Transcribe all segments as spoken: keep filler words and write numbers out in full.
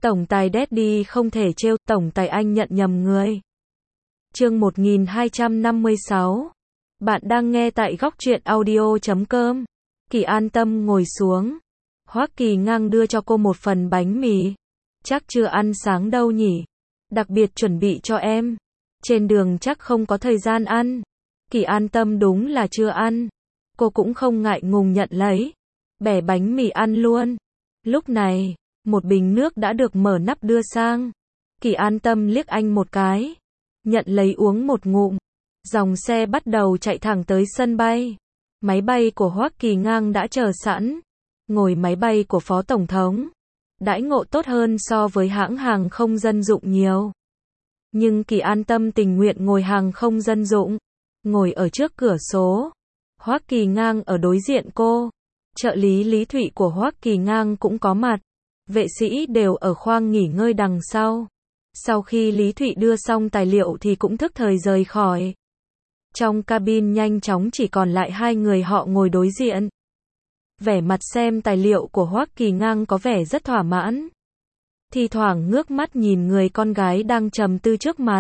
Tổng tài Daddy không thể trêu, tổng tài anh nhận nhầm người. Chương một nghìn hai trăm năm mươi sáu. Bạn đang nghe tại góc truyện audio chấm com. Kỳ an tâm ngồi xuống. Hoắc Kỳ ngang đưa cho cô một phần bánh mì. Chắc chưa ăn sáng đâu nhỉ? Đặc biệt chuẩn bị cho em. Trên đường chắc không có thời gian ăn. Kỳ an tâm đúng là chưa ăn. Cô cũng không ngại ngùng nhận lấy. Bẻ bánh mì ăn luôn. Lúc này, một bình nước đã được mở nắp đưa sang. Kỳ an tâm liếc anh một cái. Nhận lấy uống một ngụm. Dòng xe bắt đầu chạy thẳng tới sân bay. Máy bay của Hoắc Kỳ ngang đã chờ sẵn. Ngồi máy bay của Phó Tổng thống. Đãi ngộ tốt hơn so với hãng hàng không dân dụng nhiều. Nhưng Kỳ an tâm tình nguyện ngồi hàng không dân dụng. Ngồi ở trước cửa số. Hoắc Kỳ ngang ở đối diện cô. Trợ lý Lý Thụy của Hoắc Kỳ ngang cũng có mặt. Vệ sĩ đều ở khoang nghỉ ngơi đằng sau. Sau khi Lý Thụy đưa xong tài liệu thì cũng thức thời rời khỏi. Trong cabin nhanh chóng chỉ còn lại hai người họ ngồi đối diện. Vẻ mặt xem tài liệu của Hoắc Kỳ ngang có vẻ rất thỏa mãn. Thì thoảng ngước mắt nhìn người con gái đang trầm tư trước mặt.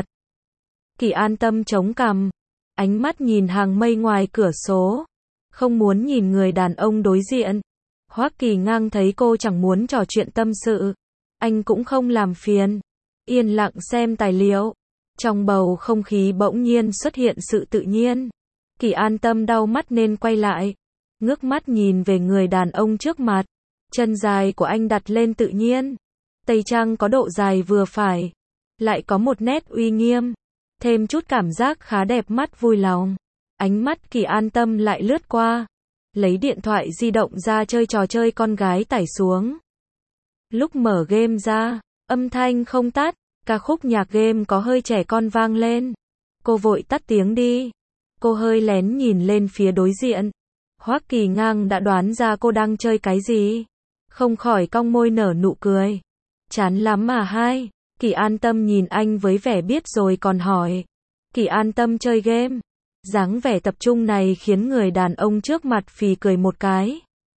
Kỳ an tâm chống cằm. Ánh mắt nhìn hàng mây ngoài cửa sổ. Không muốn nhìn người đàn ông đối diện. Hoắc Kỳ ngang thấy cô chẳng muốn trò chuyện tâm sự. Anh cũng không làm phiền. Yên lặng xem tài liệu. Trong bầu không khí bỗng nhiên xuất hiện sự tự nhiên. Kỳ an tâm đau mắt nên quay lại. Ngước mắt nhìn về người đàn ông trước mặt. Chân dài của anh đặt lên tự nhiên. Tây trang có độ dài vừa phải. Lại có một nét uy nghiêm. Thêm chút cảm giác khá đẹp mắt vui lòng. Ánh mắt Kỳ an tâm lại lướt qua. Lấy điện thoại di động ra chơi trò chơi con gái tải xuống. Lúc mở game ra, âm thanh không tắt, ca khúc nhạc game có hơi trẻ con vang lên. Cô vội tắt tiếng đi. Cô hơi lén nhìn lên phía đối diện. Hoắc Kỳ ngang đã đoán ra cô đang chơi cái gì. Không khỏi cong môi nở nụ cười. Chán lắm à hai? Kỳ an tâm nhìn anh với vẻ biết rồi còn hỏi. Kỳ an tâm chơi game. Dáng vẻ tập trung này khiến người đàn ông trước mặt phì cười một cái.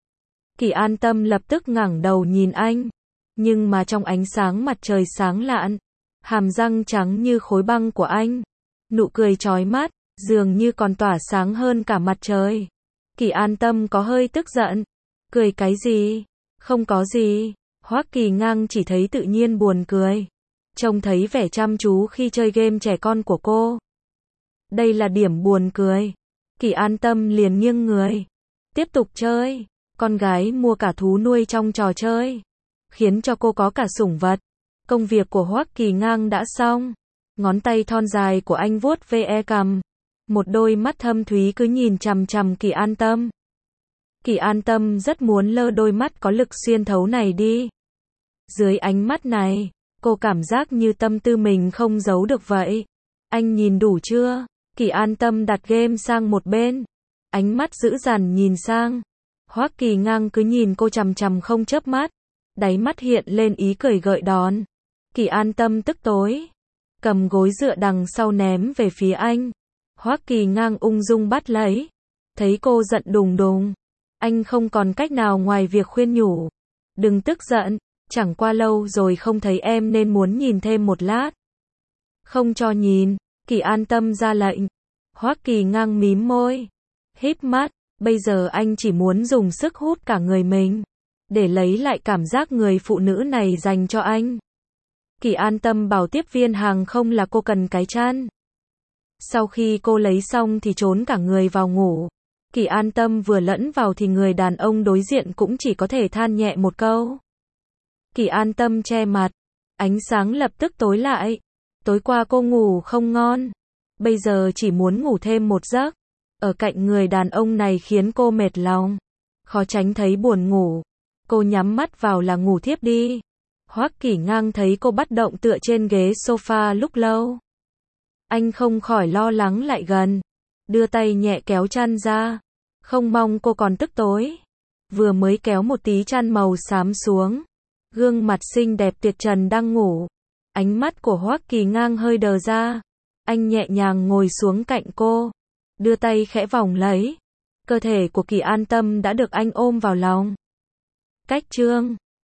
Kỳ an tâm lập tức ngẩng đầu nhìn anh. Nhưng mà trong ánh sáng mặt trời sáng lạn, hàm răng trắng như khối băng của anh, nụ cười chói mắt, dường như còn tỏa sáng hơn cả mặt trời. Kỳ an tâm có hơi tức giận. Cười cái gì? Không có gì. Hoắc Kỳ ngang chỉ thấy tự nhiên buồn cười. Trông thấy vẻ chăm chú khi chơi game trẻ con của cô. Đây là điểm buồn cười. Kỳ an tâm liền nghiêng người. Tiếp tục chơi. Con gái mua cả thú nuôi trong trò chơi. Khiến cho cô có cả sủng vật. Công việc của Hoắc Kỳ ngang đã xong. Ngón tay thon dài của anh vuốt ve cằm. Một đôi mắt thâm thúy cứ nhìn chằm chằm Kỳ an tâm. Kỳ an tâm rất muốn lơ đôi mắt có lực xuyên thấu này đi. Dưới ánh mắt này, cô cảm giác như tâm tư mình không giấu được vậy. Anh nhìn đủ chưa? Kỳ an tâm đặt game sang một bên. Ánh mắt dữ dằn nhìn sang. Hoắc Kỳ ngang cứ nhìn cô chằm chằm không chớp mắt. Đáy mắt hiện lên ý cười gợi đón. Kỳ an tâm tức tối. Cầm gối dựa đằng sau ném về phía anh. Hoắc Kỳ ngang ung dung bắt lấy. Thấy cô giận đùng đùng. Anh không còn cách nào ngoài việc khuyên nhủ. Đừng tức giận. Chẳng qua lâu rồi không thấy em nên muốn nhìn thêm một lát. Không cho nhìn. Kỳ an tâm ra lệnh. Hoắc Kỳ ngang mím môi. Híp mắt. Bây giờ anh chỉ muốn dùng sức hút cả người mình. Để lấy lại cảm giác người phụ nữ này dành cho anh. Kỳ an tâm bảo tiếp viên hàng không là cô cần cái chăn. Sau khi cô lấy xong thì trốn cả người vào ngủ. Kỳ an tâm vừa lẫn vào thì người đàn ông đối diện cũng chỉ có thể than nhẹ một câu. Kỳ an tâm che mặt. Ánh sáng lập tức tối lại. Tối qua cô ngủ không ngon. Bây giờ chỉ muốn ngủ thêm một giấc. Ở cạnh người đàn ông này khiến cô mệt lòng. Khó tránh thấy buồn ngủ. Cô nhắm mắt vào là ngủ thiếp đi. Hoắc Kỳ ngang thấy cô bất động tựa trên ghế sofa lúc lâu. Anh không khỏi lo lắng lại gần. Đưa tay nhẹ kéo chăn ra. Không mong cô còn tức tối. Vừa mới kéo một tí chăn màu xám xuống. Gương mặt xinh đẹp tuyệt trần đang ngủ. Ánh mắt của Hoắc Kỳ ngang hơi đờ ra. Anh nhẹ nhàng ngồi xuống cạnh cô. Đưa tay khẽ vòng lấy. Cơ thể của Kỳ an tâm đã được anh ôm vào lòng. Cách chương